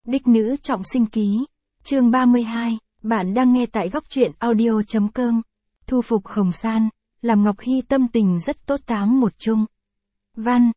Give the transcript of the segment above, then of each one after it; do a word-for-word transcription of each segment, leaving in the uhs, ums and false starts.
Đích nữ trọng sinh ký. Chương ba mươi hai, bạn đang nghe tại góc truyện audio chấm com. Thu phục Hồng San, làm Ngọc Hy tâm tình rất tốt tám một chung. Văn,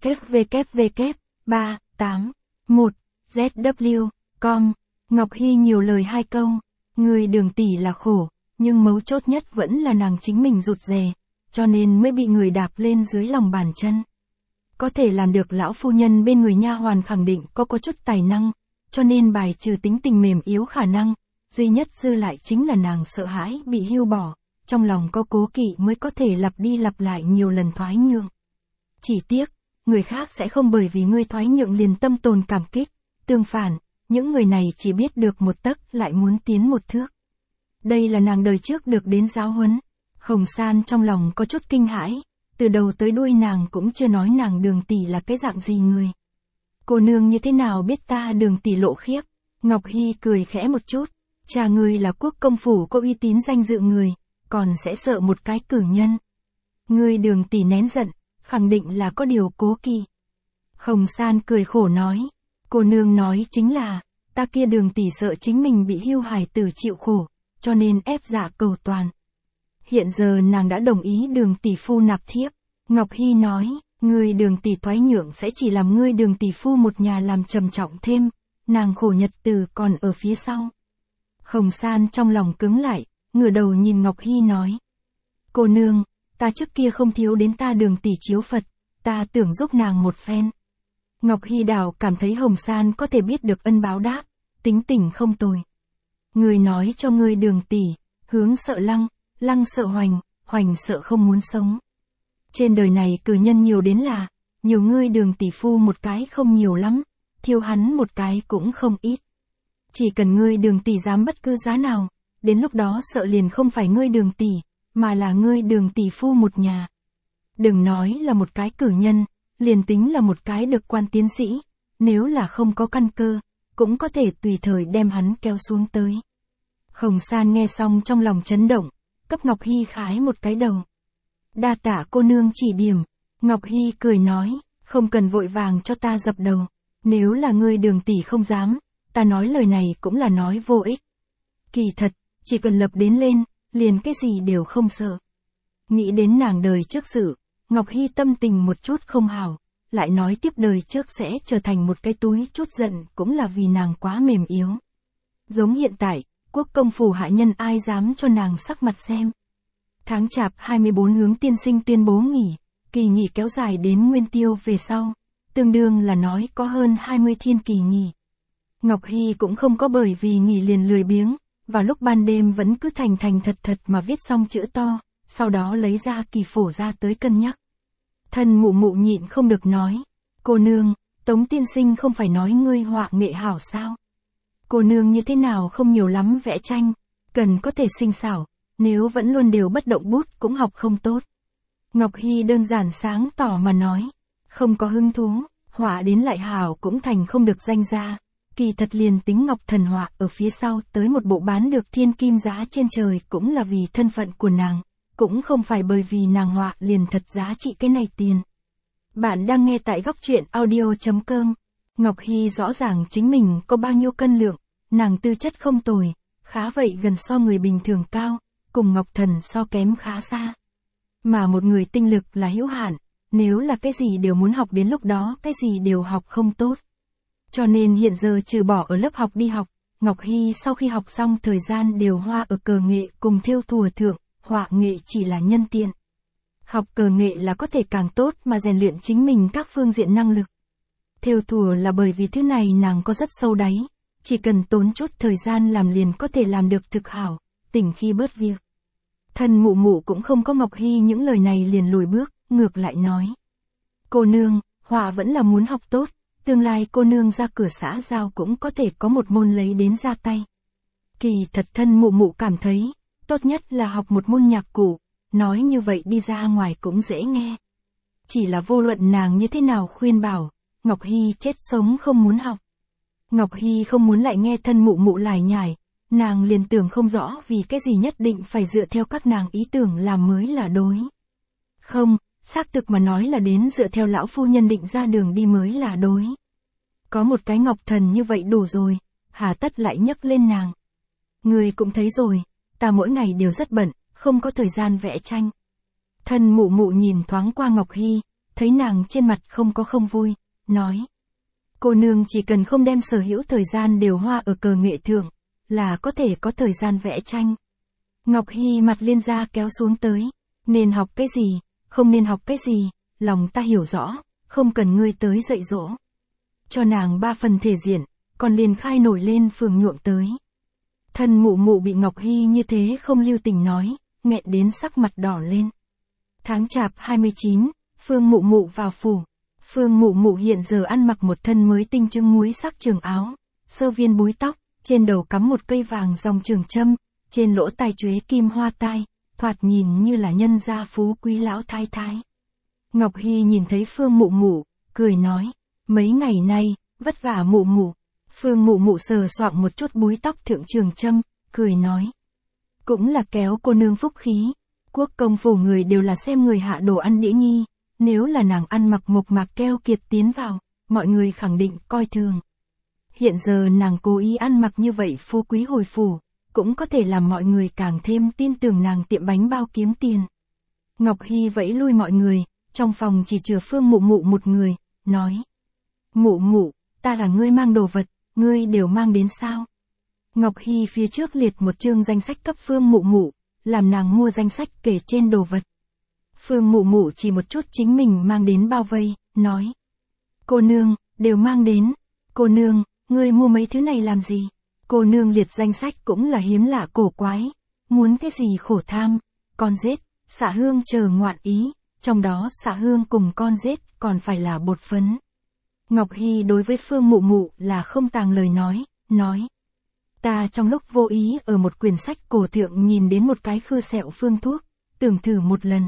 www ba tám một z w com. Ngọc Hy nhiều lời hai câu, người Đường tỷ là khổ, nhưng mấu chốt nhất vẫn là nàng chính mình rụt rè, cho nên mới bị người đạp lên dưới lòng bàn chân. Có thể làm được lão phu nhân bên người nha hoàn khẳng định có có chút tài năng, cho nên bài trừ tính tình mềm yếu khả năng, duy nhất dư lại chính là nàng sợ hãi bị hưu bỏ, trong lòng có cố kỵ mới có thể lặp đi lặp lại nhiều lần thoái nhượng. Chỉ tiếc, người khác sẽ không bởi vì ngươi thoái nhượng liền tâm tồn cảm kích, tương phản, những người này chỉ biết được một tấc lại muốn tiến một thước. Đây là nàng đời trước được đến giáo huấn. Hồng San trong lòng có chút kinh hãi, từ đầu tới đuôi nàng cũng chưa nói nàng Đường tỷ là cái dạng gì người. Cô nương như thế nào biết ta Đường tỷ lộ khiếp? Ngọc Hy cười khẽ một chút, cha ngươi là quốc công phủ có uy tín danh dự người, còn sẽ sợ một cái cử nhân. Ngươi Đường tỷ nén giận, khẳng định là có điều cố kỵ. Hồng San cười khổ nói, cô nương nói chính là, ta kia Đường tỷ sợ chính mình bị hưu hài tử chịu khổ, cho nên ép dạ cầu toàn. Hiện giờ nàng đã đồng ý Đường tỷ phu nạp thiếp. Ngọc Hy nói, ngươi Đường tỷ thoái nhượng sẽ chỉ làm ngươi Đường tỷ phu một nhà làm trầm trọng thêm, nàng khổ nhật từ còn ở phía sau. Hồng San trong lòng cứng lại, ngửa đầu nhìn Ngọc Hy nói, cô nương, ta trước kia không thiếu đến ta Đường tỷ chiếu Phật, ta tưởng giúp nàng một phen. Ngọc Hy đảo cảm thấy Hồng San có thể biết được ân báo đáp, tính tình không tồi. Người nói cho ngươi Đường tỷ, hướng sợ lăng, lăng sợ hoành, hoành sợ không muốn sống. Trên đời này cử nhân nhiều đến là, nhiều ngươi Đường tỷ phu một cái không nhiều lắm, thiêu hắn một cái cũng không ít. Chỉ cần ngươi Đường tỷ dám bất cứ giá nào, đến lúc đó sợ liền không phải ngươi Đường tỷ, mà là ngươi Đường tỷ phu một nhà. Đừng nói là một cái cử nhân, liền tính là một cái được quan tiến sĩ, nếu là không có căn cơ, cũng có thể tùy thời đem hắn kéo xuống tới. Hồng San nghe xong trong lòng chấn động, cấp Ngọc Hy khái một cái đầu. Đa tạ cô nương chỉ điểm. Ngọc Hy cười nói, không cần vội vàng cho ta dập đầu, nếu là ngươi Đường tỷ không dám, ta nói lời này cũng là nói vô ích. Kỳ thật, chỉ cần lập đến lên, liền cái gì đều không sợ. Nghĩ đến nàng đời trước sự, Ngọc Hy tâm tình một chút không hảo, lại nói tiếp đời trước sẽ trở thành một cái túi chút giận cũng là vì nàng quá mềm yếu. Giống hiện tại, quốc công phủ hạ nhân ai dám cho nàng sắc mặt xem. Tháng chạp hai mươi bốn Hướng tiên sinh tuyên bố nghỉ, kỳ nghỉ kéo dài đến nguyên tiêu về sau, tương đương là nói có hơn hai mươi thiên kỳ nghỉ. Ngọc Hy cũng không có bởi vì nghỉ liền lười biếng, vào lúc ban đêm vẫn cứ thành thành thật thật mà viết xong chữ to, sau đó lấy ra kỳ phổ ra tới cân nhắc. Thân mụ mụ nhịn không được nói, cô nương, Tống tiên sinh không phải nói ngươi họa nghệ hảo sao? Cô nương như thế nào không nhiều lắm vẽ tranh, cần có thể sinh xảo, nếu vẫn luôn đều bất động bút cũng học không tốt. Ngọc Hy đơn giản sáng tỏ mà nói, không có hứng thú, họa đến lại hảo cũng thành không được danh gia, kỳ thật liền tính Ngọc Thần họa ở phía sau tới một bộ bán được thiên kim giá trên trời cũng là vì thân phận của nàng, cũng không phải bởi vì nàng họa liền thật giá trị cái này tiền. Bạn đang nghe tại góc truyện audio chấm com. Ngọc Hy rõ ràng chính mình có bao nhiêu cân lượng, nàng tư chất không tồi, khá vậy gần so người bình thường cao, cùng Ngọc Thần so kém khá xa. Mà một người tinh lực là hữu hạn, nếu là cái gì đều muốn học đến lúc đó cái gì đều học không tốt. Cho nên hiện giờ trừ bỏ ở lớp học đi học, Ngọc Hy sau khi học xong thời gian đều hoa ở cờ nghệ cùng thêu thùa thượng, họa nghệ chỉ là nhân tiện. Học cờ nghệ là có thể càng tốt mà rèn luyện chính mình các phương diện năng lực. Thêu thùa là bởi vì thứ này nàng có rất sâu đáy, chỉ cần tốn chút thời gian làm liền có thể làm được thực hảo, tỉnh khi bớt việc. Thân mụ mụ cũng không có Ngọc Hy những lời này liền lùi bước, ngược lại nói. Cô nương, họa vẫn là muốn học tốt, tương lai cô nương ra cửa xã giao cũng có thể có một môn lấy đến ra tay. Kỳ thật thân mụ mụ cảm thấy, tốt nhất là học một môn nhạc cụ, nói như vậy đi ra ngoài cũng dễ nghe. Chỉ là vô luận nàng như thế nào khuyên bảo, Ngọc Hy chết sống không muốn học. Ngọc Hy không muốn lại nghe thân mụ mụ lải nhải, nàng liền tưởng không rõ vì cái gì nhất định phải dựa theo các nàng ý tưởng làm mới là đối. Không, xác thực mà nói là đến dựa theo lão phu nhân định ra đường đi mới là đối. Có một cái ngọc thần như vậy đủ rồi, hà tất lại nhấc lên nàng. Người cũng thấy rồi, ta mỗi ngày đều rất bận, không có thời gian vẽ tranh. Thân mụ mụ nhìn thoáng qua Ngọc Hy, thấy nàng trên mặt không có không vui, nói. Cô nương chỉ cần không đem sở hữu thời gian đều hoa ở cờ nghệ thượng, là có thể có thời gian vẽ tranh. Ngọc Hy mặt liên ra kéo xuống tới, nên học cái gì, không nên học cái gì, lòng ta hiểu rõ, không cần ngươi tới dạy dỗ. Cho nàng ba phần thể diện, còn liền khai nổi lên phường nhuộm tới. Thân mụ mụ bị Ngọc Hy như thế không lưu tình nói, nghẹn đến sắc mặt đỏ lên. Tháng chạp hai mươi chín, Phương mụ mụ vào phủ. Phương mụ mụ hiện giờ ăn mặc một thân mới tinh trưng muối sắc trường áo, sơ viên búi tóc, trên đầu cắm một cây vàng dòng trường châm, trên lỗ tai chuế kim hoa tai, thoạt nhìn như là nhân gia phú quý lão thái thái. Ngọc Hy nhìn thấy Phương mụ mụ, cười nói, mấy ngày nay, vất vả mụ mụ. Phương mụ mụ sờ soạng một chút búi tóc thượng trường châm, cười nói. Cũng là kéo cô nương phúc khí, quốc công phủ người đều là xem người hạ đồ ăn đĩa nhi, nếu là nàng ăn mặc mộc mạc keo kiệt tiến vào, mọi người khẳng định coi thường. Hiện giờ nàng cố ý ăn mặc như vậy phú quý hồi phủ, cũng có thể làm mọi người càng thêm tin tưởng nàng tiệm bánh bao kiếm tiền. Ngọc Hy vẫy lui mọi người, trong phòng chỉ chừa Phương mụ mụ một người, nói. Mụ mụ, ta là ngươi mang đồ vật, ngươi đều mang đến sao? Ngọc Hy phía trước liệt một chương danh sách cấp Phương mụ mụ, làm nàng mua danh sách kể trên đồ vật. Phương mụ mụ chỉ một chút chính mình mang đến bao vây, nói. Cô nương, đều mang đến. Cô nương, ngươi mua mấy thứ này làm gì? Cô nương liệt danh sách cũng là hiếm lạ cổ quái. Muốn cái gì khổ tham, con rết, xạ hương chờ ngoạn ý, trong đó xạ hương cùng con rết còn phải là bột phấn. Ngọc Hy đối với Phương mụ mụ là không tàng lời nói, nói. Ta trong lúc vô ý ở một quyển sách cổ thượng nhìn đến một cái khư sẹo phương thuốc, tưởng thử một lần.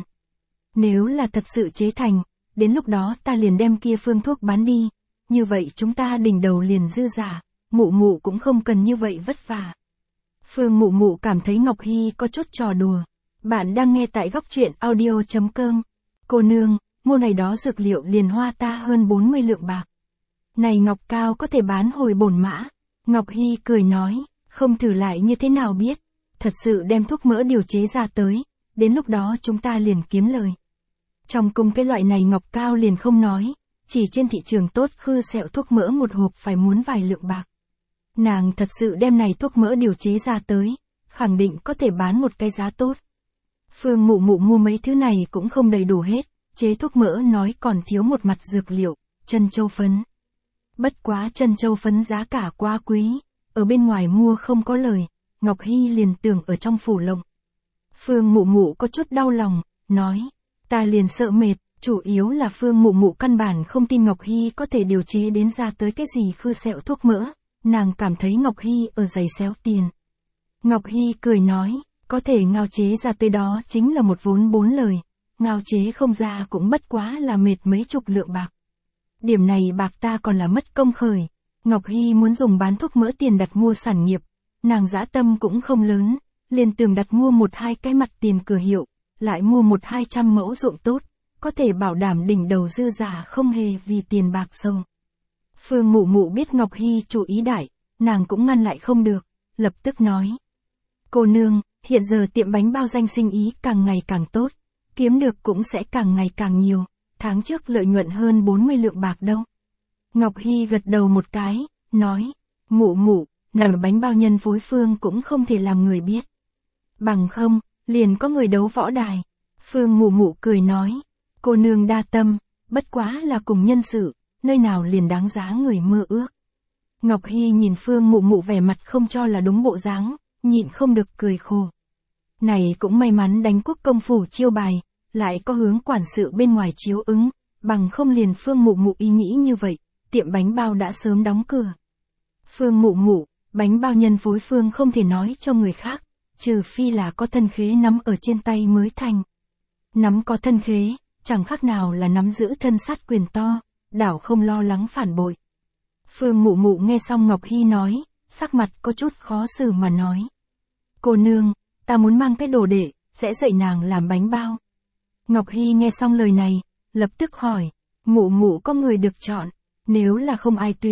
Nếu là thật sự chế thành, đến lúc đó ta liền đem kia phương thuốc bán đi, như vậy chúng ta đỉnh đầu liền dư giả, mụ mụ cũng không cần như vậy vất vả. Phương mụ mụ cảm thấy Ngọc Hy có chút trò đùa. Bạn đang nghe tại góc truyện audio chấm com. Cô nương, mua này đó dược liệu liền hoa ta hơn bốn mươi lượng bạc. Này ngọc cao có thể bán hồi bổn mã. Ngọc Hy cười nói, không thử lại như thế nào biết. Thật sự đem thuốc mỡ điều chế ra tới, đến lúc đó chúng ta liền kiếm lời. Trong cung cái loại này ngọc cao liền không nói, chỉ trên thị trường tốt khư sẹo thuốc mỡ một hộp phải muốn vài lượng bạc. Nàng thật sự đem này thuốc mỡ điều chế ra tới, khẳng định có thể bán một cái giá tốt. Phương mụ mụ mua mấy thứ này cũng không đầy đủ hết, chế thuốc mỡ nói còn thiếu một mặt dược liệu, chân châu phấn. Bất quá chân châu phấn giá cả quá quý, ở bên ngoài mua không có lời, Ngọc Hy liền tưởng ở trong phủ lộng. Phương mụ mụ có chút đau lòng, nói, ta liền sợ mệt, chủ yếu là Phương mụ mụ căn bản không tin Ngọc Hy có thể điều chế đến ra tới cái gì khư sẹo thuốc mỡ, nàng cảm thấy Ngọc Hy ở giày xéo tiền. Ngọc Hy cười nói, có thể ngao chế ra tới đó chính là một vốn bốn lời, ngao chế không ra cũng bất quá là mệt mấy chục lượng bạc. Điểm này bạc ta còn là mất công khởi. Ngọc Hy muốn dùng bán thuốc mỡ tiền đặt mua sản nghiệp, nàng dã tâm cũng không lớn, liền tưởng đặt mua một hai cái mặt tiền cửa hiệu, lại mua một hai trăm mẫu ruộng tốt, có thể bảo đảm đỉnh đầu dư giả không hề vì tiền bạc sông. Phương mụ mụ biết Ngọc Hy chủ ý đại, nàng cũng ngăn lại không được, lập tức nói. Cô nương, hiện giờ tiệm bánh bao danh sinh ý càng ngày càng tốt, kiếm được cũng sẽ càng ngày càng nhiều, tháng trước lợi nhuận hơn bốn mươi lượng bạc đâu. Ngọc Hy gật đầu một cái, nói, mụ mụ, làm bánh bao nhân phối phương cũng không thể làm người biết. Bằng không, liền có người đấu võ đài. Phương mụ mụ cười nói, cô nương đa tâm, bất quá là cùng nhân sự, nơi nào liền đáng giá người mơ ước. Ngọc Hy nhìn Phương mụ mụ vẻ mặt không cho là đúng bộ dáng, nhịn không được cười khổ. Này cũng may mắn đánh quốc công phủ chiêu bài, lại có hướng quản sự bên ngoài chiếu ứng, bằng không liền Phương mụ mụ ý nghĩ như vậy, tiệm bánh bao đã sớm đóng cửa. Phương mụ mụ, bánh bao nhân phối phương không thể nói cho người khác, trừ phi là có thân khế nắm ở trên tay mới thành. Nắm có thân khế, chẳng khác nào là nắm giữ thân sát quyền to, đảo không lo lắng phản bội. Phương mụ mụ nghe xong Ngọc Hy nói, sắc mặt có chút khó xử mà nói. Cô nương, ta muốn mang cái đồ đệ, sẽ dạy nàng làm bánh bao. Ngọc Hy nghe xong lời này, lập tức hỏi, mụ mụ có người được chọn, nếu là không ai tuyển,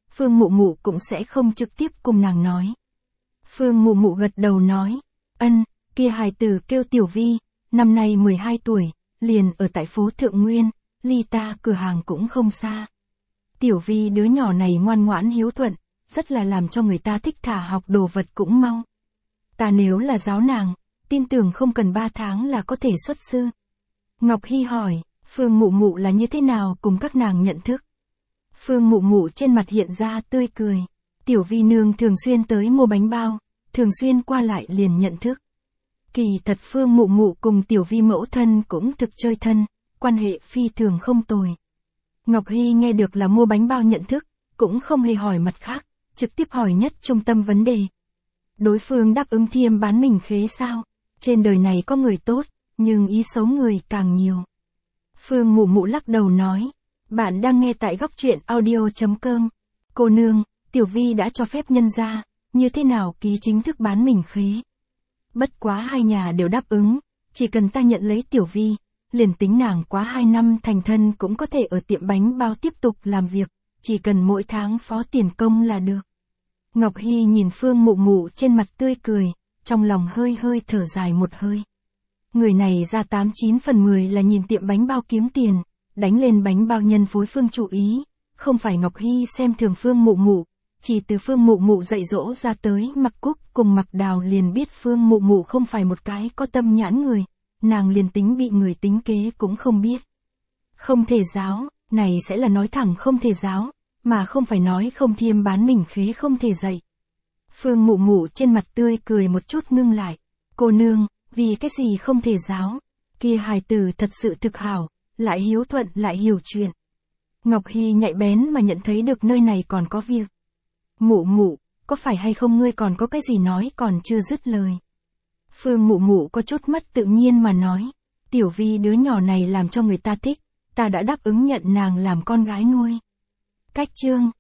Phương Mụ Mụ cũng sẽ không trực tiếp cùng nàng nói. Phương Mụ Mụ gật đầu nói, ân, kia hài tử kêu Tiểu Vi, năm nay mười hai tuổi, liền ở tại phố Thượng Nguyên, ly ta cửa hàng cũng không xa. Tiểu Vi đứa nhỏ này ngoan ngoãn hiếu thuận, rất là làm cho người ta thích, thả học đồ vật cũng mau. Ta nếu là giáo nàng, tin tưởng không cần ba tháng là có thể xuất sư. Ngọc Hy hỏi, Phương Mụ Mụ là như thế nào cùng các nàng nhận thức? Phương Mụ Mụ trên mặt hiện ra tươi cười. Tiểu Vi nương thường xuyên tới mua bánh bao, thường xuyên qua lại liền nhận thức. Kỳ thật Phương Mụ Mụ cùng Tiểu Vi mẫu thân cũng thực chơi thân, quan hệ phi thường không tồi. Ngọc Hy nghe được là mua bánh bao nhận thức, cũng không hề hỏi mặt khác, trực tiếp hỏi nhất trung tâm vấn đề. Đối phương đáp ứng thiêm bán mình khế sao? Trên đời này có người tốt, nhưng ý xấu người càng nhiều. Phương Mụ Mụ lắc đầu nói, bạn đang nghe tại góc truyện audio chấm com. Cô nương, Tiểu Vi đã cho phép nhân ra, như thế nào ký chính thức bán mình khế? Bất quá hai nhà đều đáp ứng, chỉ cần ta nhận lấy Tiểu Vi, liền tính nàng quá hai năm thành thân cũng có thể ở tiệm bánh bao tiếp tục làm việc, chỉ cần mỗi tháng phó tiền công là được. Ngọc Hy nhìn Phương Mụ Mụ trên mặt tươi cười, trong lòng hơi hơi thở dài một hơi. Người này ra tám chín phần mười là nhìn tiệm bánh bao kiếm tiền, đánh lên bánh bao nhân phối Phương chủ ý, không phải Ngọc Hy xem thường Phương Mụ Mụ, chỉ từ Phương Mụ Mụ dạy dỗ ra tới Mặc Cúc cùng Mặc Đào liền biết Phương Mụ Mụ không phải một cái có tâm nhãn người, nàng liền tính bị người tính kế cũng không biết. Không thể giáo, này sẽ là nói thẳng không thể giáo, mà không phải nói không thiêm bán mình khế không thể dạy. Phương Mụ Mụ trên mặt tươi cười một chút ngưng lại. Cô nương, vì cái gì không thể giáo? Kia hài tử thật sự thực hảo, lại hiếu thuận lại hiểu chuyện. Ngọc Hy nhạy bén mà nhận thấy được nơi này còn có việc. Mụ Mụ, có phải hay không ngươi còn có cái gì nói còn chưa dứt lời? Phương Mụ Mụ có chút mất tự nhiên mà nói. Tiểu Vi đứa nhỏ này làm cho người ta thích, ta đã đáp ứng nhận nàng làm con gái nuôi. Cách chương